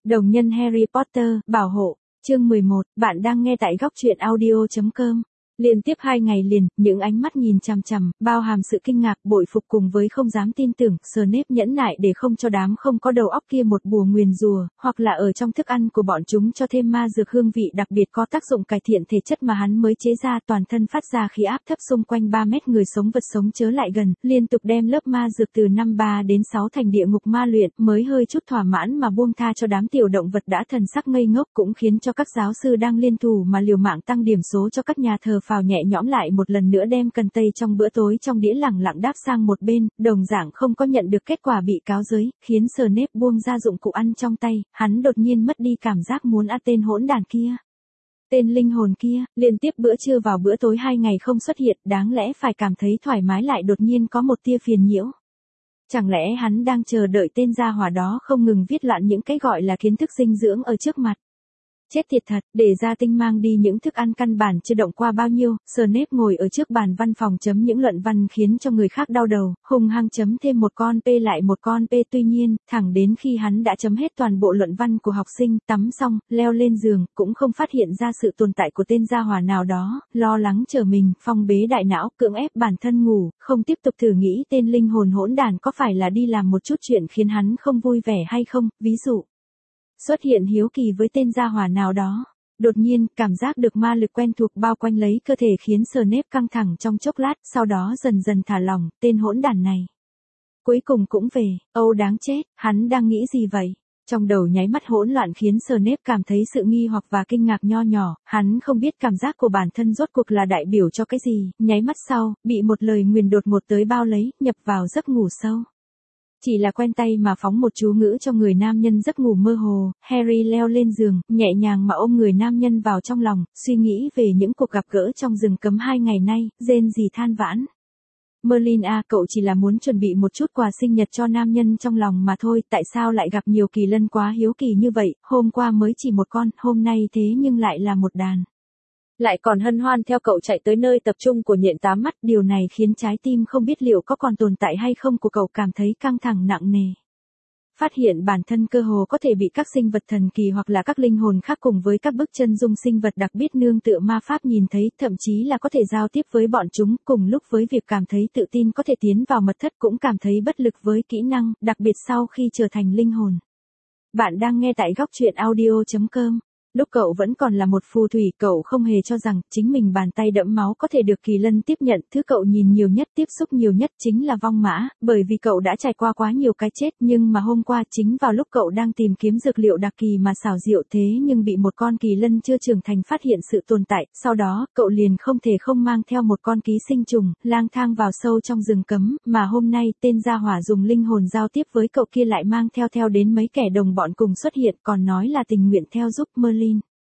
Đồng nhân Harry Potter, bảo hộ, chương 11, bạn đang nghe tại góc truyện audio.com. Liên tiếp 2 ngày liền, những ánh mắt nhìn chằm chằm, bao hàm sự kinh ngạc, bội phục cùng với không dám tin tưởng, Snape nhẫn nại để không cho đám không có đầu óc kia một bùa nguyền rủa, hoặc là ở trong thức ăn của bọn chúng cho thêm ma dược hương vị đặc biệt có tác dụng cải thiện thể chất mà hắn mới chế ra, toàn thân phát ra khí áp thấp xung quanh 3 mét, người sống vật sống chớ lại gần, liên tục đem lớp ma dược từ năm 3 đến 6 thành địa ngục ma luyện, mới hơi chút thỏa mãn mà buông tha cho đám tiểu động vật đã thần sắc ngây ngốc, cũng khiến cho các giáo sư đang liên thủ mà liều mạng tăng điểm số cho các nhà thờ phào nhẹ nhõm lại một lần nữa, đem cần tây trong bữa tối trong đĩa lẳng lặng đáp sang một bên, đồng dạng không có nhận được kết quả bị cáo giới, khiến Snape buông ra dụng cụ ăn trong tay, hắn đột nhiên mất đi cảm giác muốn ăn tên hỗn đản kia. Tên linh hồn kia, liên tiếp bữa trưa vào bữa tối 2 ngày không xuất hiện, đáng lẽ phải cảm thấy thoải mái lại đột nhiên có một tia phiền nhiễu. Chẳng lẽ hắn đang chờ đợi tên gia hỏa đó không ngừng viết loạn những cái gọi là kiến thức dinh dưỡng ở trước mặt. Chết tiệt thật, để Gia Tinh mang đi những thức ăn căn bản chưa động qua bao nhiêu, Snape ngồi ở trước bàn văn phòng chấm những luận văn khiến cho người khác đau đầu, hung hăng chấm thêm một con P lại một con P, tuy nhiên, thẳng đến khi hắn đã chấm hết toàn bộ luận văn của học sinh, tắm xong, leo lên giường, cũng không phát hiện ra sự tồn tại của tên gia hỏa nào đó, lo lắng chờ mình, phong bế đại não, cưỡng ép bản thân ngủ, không tiếp tục thử nghĩ tên linh hồn hỗn đản có phải là đi làm một chút chuyện khiến hắn không vui vẻ hay không, ví dụ xuất hiện hiếu kỳ với tên gia hỏa nào đó. Đột nhiên, cảm giác được ma lực quen thuộc bao quanh lấy cơ thể khiến Snape căng thẳng trong chốc lát, sau đó dần dần thả lỏng, tên hỗn đản này. Cuối cùng cũng về, Âu đáng chết, hắn đang nghĩ gì vậy? Trong đầu nháy mắt hỗn loạn khiến Snape cảm thấy sự nghi hoặc và kinh ngạc nho nhỏ, hắn không biết cảm giác của bản thân rốt cuộc là đại biểu cho cái gì, nháy mắt sau, bị một lời nguyền đột ngột tới bao lấy, nhập vào giấc ngủ sâu. Chỉ là quen tay mà phóng một chú ngữ cho người nam nhân giấc ngủ mơ hồ, Harry leo lên giường, nhẹ nhàng mà ôm người nam nhân vào trong lòng, suy nghĩ về những cuộc gặp gỡ trong rừng cấm 2 ngày nay, rên rỉ than vãn. Merlin à, cậu chỉ là muốn chuẩn bị một chút quà sinh nhật cho nam nhân trong lòng mà thôi, tại sao lại gặp nhiều kỳ lân quá hiếu kỳ như vậy, hôm qua mới chỉ một con, hôm nay thế nhưng lại là một đàn. Lại còn hân hoan theo cậu chạy tới nơi tập trung của nhện tám mắt, điều này khiến trái tim không biết liệu có còn tồn tại hay không của cậu cảm thấy căng thẳng nặng nề. Phát hiện bản thân cơ hồ có thể bị các sinh vật thần kỳ hoặc là các linh hồn khác cùng với các bức chân dung sinh vật đặc biệt nương tựa ma pháp nhìn thấy, thậm chí là có thể giao tiếp với bọn chúng, cùng lúc với việc cảm thấy tự tin có thể tiến vào mật thất cũng cảm thấy bất lực với kỹ năng, đặc biệt sau khi trở thành linh hồn. Bạn đang nghe tại góc truyện audio.com. Lúc cậu vẫn còn là một phù thủy, cậu không hề cho rằng chính mình bàn tay đẫm máu có thể được kỳ lân tiếp nhận, thứ cậu nhìn nhiều nhất, tiếp xúc nhiều nhất chính là vong mã, bởi vì cậu đã trải qua quá nhiều cái chết, nhưng mà hôm qua chính vào lúc cậu đang tìm kiếm dược liệu đặc kỳ mà xảo diệu thế nhưng bị một con kỳ lân chưa trưởng thành phát hiện sự tồn tại, sau đó, cậu liền không thể không mang theo một con ký sinh trùng, lang thang vào sâu trong rừng cấm, mà hôm nay, tên gia hỏa dùng linh hồn giao tiếp với cậu kia lại mang theo đến mấy kẻ đồng bọn cùng xuất hiện, còn nói là tình nguyện theo giúp Merlin.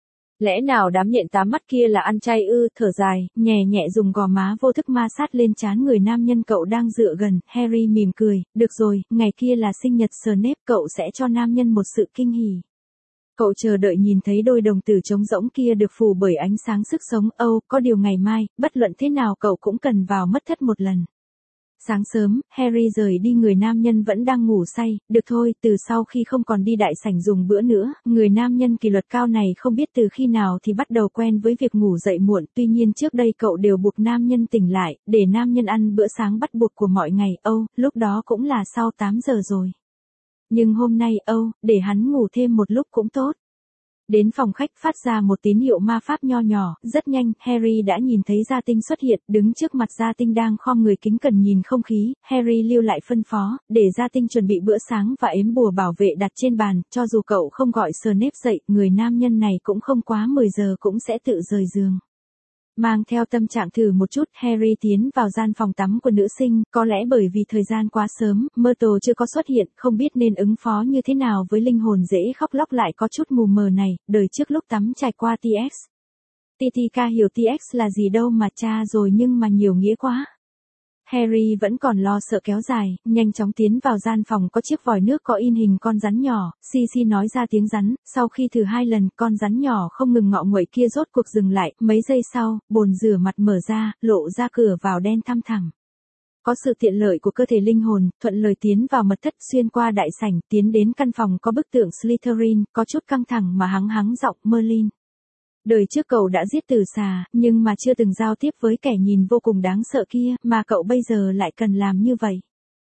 Lẽ nào đám nhện tám mắt kia là ăn chay ư? Thở dài, nhẹ nhẹ dùng gò má vô thức ma sát lên trán người nam nhân cậu đang dựa gần, Harry mỉm cười, được rồi, ngày kia là sinh nhật Snape, cậu sẽ cho nam nhân một sự kinh hỉ. Cậu chờ đợi nhìn thấy đôi đồng tử trống rỗng kia được phủ bởi ánh sáng sức sống, có điều ngày mai, bất luận thế nào cậu cũng cần vào mất thất một lần. Sáng sớm, Harry rời đi, người nam nhân vẫn đang ngủ say, được thôi, từ sau khi không còn đi đại sảnh dùng bữa nữa, người nam nhân kỷ luật cao này không biết từ khi nào thì bắt đầu quen với việc ngủ dậy muộn, tuy nhiên trước đây cậu đều buộc nam nhân tỉnh lại, để nam nhân ăn bữa sáng bắt buộc của mọi ngày, lúc đó cũng là sau 8 giờ rồi. Nhưng hôm nay, để hắn ngủ thêm một lúc cũng tốt. Đến phòng khách phát ra một tín hiệu ma pháp nho nhỏ, rất nhanh, Harry đã nhìn thấy Gia Tinh xuất hiện, đứng trước mặt Gia Tinh đang khom người kính cẩn nhìn không khí, Harry lưu lại phân phó, để Gia Tinh chuẩn bị bữa sáng và ếm bùa bảo vệ đặt trên bàn, cho dù cậu không gọi Snape dậy, người nam nhân này cũng không quá 10 giờ cũng sẽ tự rời giường. Mang theo tâm trạng thử một chút, Harry tiến vào gian phòng tắm của nữ sinh, có lẽ bởi vì thời gian quá sớm, Myrtle chưa có xuất hiện, không biết nên ứng phó như thế nào với linh hồn dễ khóc lóc lại có chút mù mờ này, đời trước lúc tắm trải qua TX. Titika hiểu TX là gì đâu mà cha rồi nhưng mà nhiều nghĩa quá. Harry vẫn còn lo sợ kéo dài, nhanh chóng tiến vào gian phòng có chiếc vòi nước có in hình con rắn nhỏ, Xi nói ra tiếng rắn, sau khi thử 2 lần, con rắn nhỏ không ngừng ngọ nguậy kia rốt cuộc dừng lại, mấy giây sau, bồn rửa mặt mở ra, lộ ra cửa vào đen thăm thẳm. Có sự tiện lợi của cơ thể linh hồn, thuận lời tiến vào mật thất xuyên qua đại sảnh, tiến đến căn phòng có bức tượng Slytherin, có chút căng thẳng mà hắng giọng Merlin. Đời trước cậu đã giết tử xà, nhưng mà chưa từng giao tiếp với kẻ nhìn vô cùng đáng sợ kia, mà cậu bây giờ lại cần làm như vậy.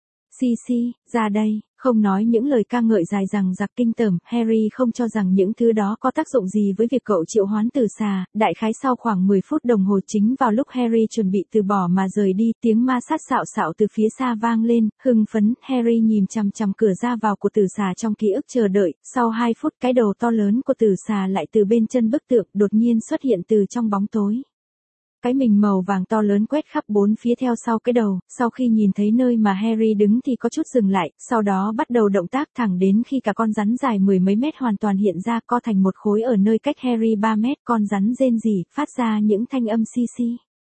Sisi, ra đây, không nói những lời ca ngợi dài dằng dặc kinh tởm, Harry không cho rằng những thứ đó có tác dụng gì với việc cậu triệu hoán tử xà, đại khái sau khoảng 10 phút đồng hồ chính vào lúc Harry chuẩn bị từ bỏ mà rời đi, tiếng ma sát xạo xạo từ phía xa vang lên, hưng phấn, Harry nhìn chằm chằm cửa ra vào của tử xà trong ký ức chờ đợi, sau 2 phút cái đầu to lớn của tử xà lại từ bên chân bức tượng đột nhiên xuất hiện từ trong bóng tối. Cái mình màu vàng to lớn quét khắp bốn phía theo sau cái đầu, sau khi nhìn thấy nơi mà Harry đứng thì có chút dừng lại, sau đó bắt đầu động tác thẳng đến khi cả con rắn dài 10 mấy mét hoàn toàn hiện ra co thành một khối ở nơi cách Harry 3 mét, con rắn rên rỉ, phát ra những thanh âm xi xi.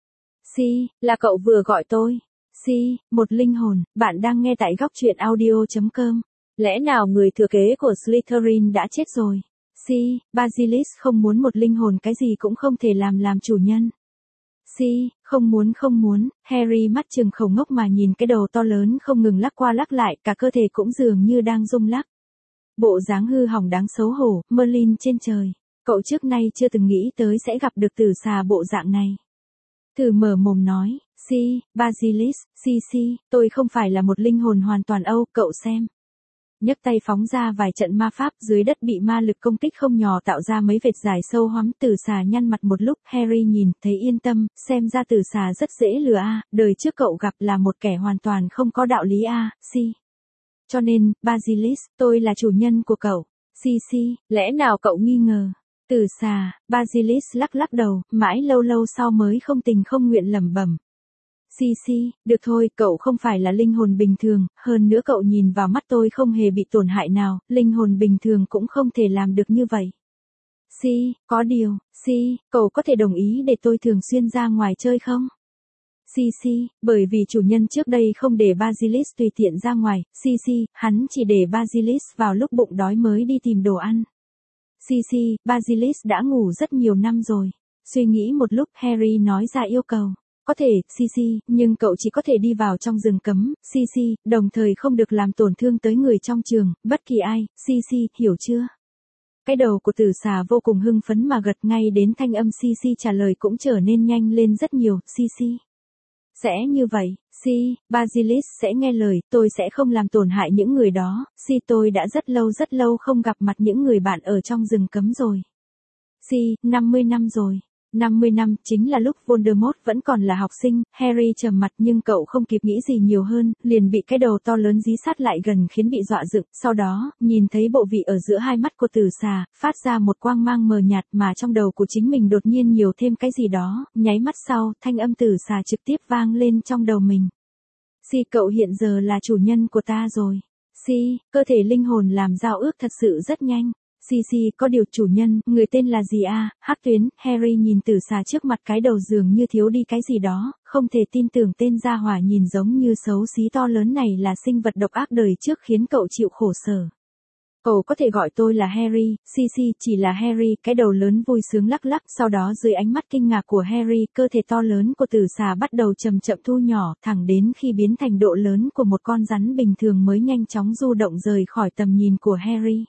Si, là cậu vừa gọi tôi. Si, một linh hồn, bạn đang nghe tại góc truyện audio.com. Lẽ nào người thừa kế của Slytherin đã chết rồi? Si, Basilisk không muốn một linh hồn cái gì cũng không thể làm chủ nhân. Si, không muốn, Harry mắt trừng khẩu ngốc mà nhìn cái đầu to lớn không ngừng lắc qua lắc lại, cả cơ thể cũng dường như đang rung lắc. Bộ dáng hư hỏng đáng xấu hổ, Merlin trên trời. Cậu trước nay chưa từng nghĩ tới sẽ gặp được tử xà bộ dạng này. Thử mở mồm nói, Si, Basilisk, Si, tôi không phải là một linh hồn hoàn toàn Âu, cậu xem. Nhấc tay phóng ra vài trận ma pháp dưới đất bị ma lực công kích không nhỏ tạo ra mấy vệt dài sâu hoắm. Tử xà nhăn mặt một lúc, Harry nhìn, thấy yên tâm, xem ra tử xà rất dễ lừa a, đời trước cậu gặp là một kẻ hoàn toàn không có đạo lý a, Si. Cho nên, Basilisk, tôi là chủ nhân của cậu. Si, lẽ nào cậu nghi ngờ? Tử xà, Basilisk lắc đầu, mãi lâu sau mới không tình không nguyện lẩm bẩm. Si, được thôi, cậu không phải là linh hồn bình thường, hơn nữa cậu nhìn vào mắt tôi không hề bị tổn hại nào, linh hồn bình thường cũng không thể làm được như vậy. Si, có điều, Si, cậu có thể đồng ý để tôi thường xuyên ra ngoài chơi không? Si, bởi vì chủ nhân trước đây không để Basilisk tùy tiện ra ngoài, Si, hắn chỉ để Basilisk vào lúc bụng đói mới đi tìm đồ ăn. Si, Basilisk đã ngủ rất nhiều năm rồi. Suy nghĩ một lúc, Harry nói ra yêu cầu. Có thể, Si, nhưng cậu chỉ có thể đi vào trong rừng cấm, Si, đồng thời không được làm tổn thương tới người trong trường, bất kỳ ai, Si, hiểu chưa? Cái đầu của tử xà vô cùng hưng phấn mà gật, ngay đến thanh âm Si trả lời cũng trở nên nhanh lên rất nhiều, Si. Sẽ như vậy, Si, Basilisk sẽ nghe lời, tôi sẽ không làm tổn hại những người đó, Si tôi đã rất lâu không gặp mặt những người bạn ở trong rừng cấm rồi. Si, 50 năm rồi. 50 năm, chính là lúc Voldemort vẫn còn là học sinh, Harry trầm mặt nhưng cậu không kịp nghĩ gì nhiều hơn, liền bị cái đầu to lớn dí sát lại gần khiến bị dọa dựng, sau đó, nhìn thấy bộ vị ở giữa hai mắt của tử xà, phát ra một quang mang mờ nhạt mà trong đầu của chính mình đột nhiên nhiều thêm cái gì đó, nháy mắt sau, thanh âm tử xà trực tiếp vang lên trong đầu mình. Si, cậu hiện giờ là chủ nhân của ta rồi. Si, cơ thể linh hồn làm giao ước thật sự rất nhanh. Si, có điều chủ nhân, người tên là gì a? Hắc Tuyến, Harry nhìn tử xà trước mặt, cái đầu dường như thiếu đi cái gì đó, không thể tin tưởng tên gia hỏa nhìn giống như xấu xí to lớn này là sinh vật độc ác đời trước khiến cậu chịu khổ sở. Cậu có thể gọi tôi là Harry, Si, chỉ là Harry, cái đầu lớn vui sướng lắc, sau đó dưới ánh mắt kinh ngạc của Harry, cơ thể to lớn của tử xà bắt đầu chậm thu nhỏ, thẳng đến khi biến thành độ lớn của một con rắn bình thường mới nhanh chóng du động rời khỏi tầm nhìn của Harry.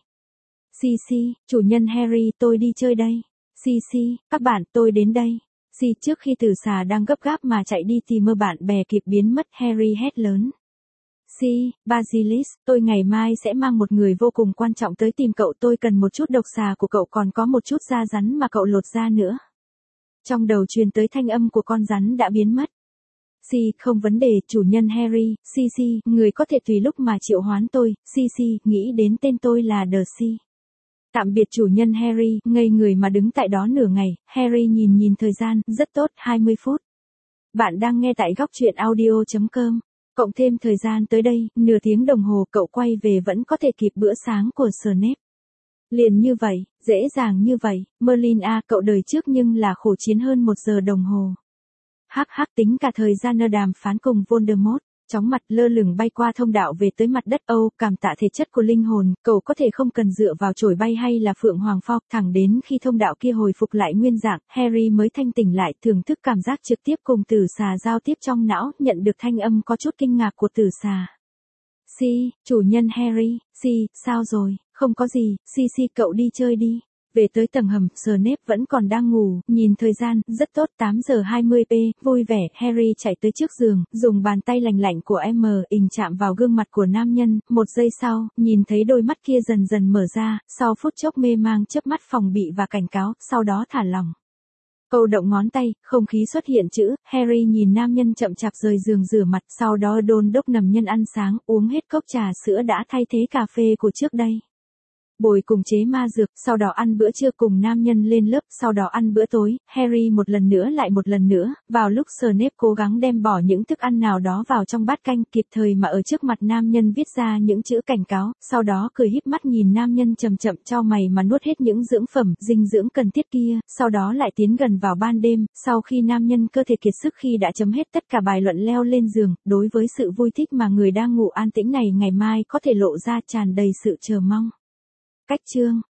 Si, chủ nhân Harry, tôi đi chơi đây. Si, các bạn, tôi đến đây. Si, trước khi tử xà đang gấp gáp mà chạy đi thì mơ bạn bè kịp biến mất, Harry hét lớn. Si, Basilisk, tôi ngày mai sẽ mang một người vô cùng quan trọng tới tìm cậu, tôi cần một chút độc xà của cậu, còn có một chút da rắn mà cậu lột ra nữa. Trong đầu truyền tới thanh âm của con rắn đã biến mất. Si, không vấn đề, chủ nhân Harry, Si, người có thể tùy lúc mà triệu hoán tôi, Si, nghĩ đến tên tôi là The. Tạm biệt chủ nhân Harry, ngây người mà đứng tại đó nửa ngày, Harry nhìn thời gian, rất tốt, 20 phút. Bạn đang nghe tại góc truyện audio.com. Cộng thêm thời gian tới đây, nửa tiếng đồng hồ cậu quay về vẫn có thể kịp bữa sáng của Snape. Liền như vậy, dễ dàng như vậy, Merlin cậu đời trước nhưng là khổ chiến hơn 1 giờ đồng hồ. Hắc tính cả thời gian đàm phán cùng Voldemort. chóng mặt lơ lửng bay qua thông đạo về tới mặt đất. Âu, cảm tạ thể chất của linh hồn, cậu có thể không cần dựa vào chổi bay hay là phượng hoàng pho. Thẳng đến khi thông đạo kia hồi phục lại nguyên dạng, Harry mới thanh tỉnh lại, thưởng thức cảm giác trực tiếp cùng tử xà giao tiếp trong não, nhận được thanh âm có chút kinh ngạc của tử xà. Si, chủ nhân Harry, Si, sao rồi, không có gì, Si cậu đi chơi đi. Về tới tầng hầm, Snape vẫn còn đang ngủ, nhìn thời gian, rất tốt, 8 giờ 20 p, vui vẻ, Harry chạy tới trước giường, dùng bàn tay lành lạnh của ình chạm vào gương mặt của nam nhân, một giây sau, nhìn thấy đôi mắt kia dần dần mở ra, sau phút chốc mê mang chớp mắt phòng bị và cảnh cáo, sau đó thả lỏng. Câu động ngón tay, không khí xuất hiện chữ, Harry nhìn nam nhân chậm chạp rời giường rửa mặt, sau đó đôn đốc nằm nhân ăn sáng, uống hết cốc trà sữa đã thay thế cà phê của trước đây. Bồi cùng chế ma dược, sau đó ăn bữa trưa cùng nam nhân lên lớp, sau đó ăn bữa tối, Harry một lần nữa lại một lần nữa, vào lúc Snape cố gắng đem bỏ những thức ăn nào đó vào trong bát canh, kịp thời mà ở trước mặt nam nhân viết ra những chữ cảnh cáo, sau đó cười híp mắt nhìn nam nhân chậm chậm chau mày mà nuốt hết những dưỡng phẩm, dinh dưỡng cần thiết kia, sau đó lại tiến gần vào ban đêm, sau khi nam nhân cơ thể kiệt sức khi đã chấm hết tất cả bài luận leo lên giường, đối với sự vui thích mà người đang ngủ an tĩnh này ngày mai có thể lộ ra tràn đầy sự chờ mong. Cách chương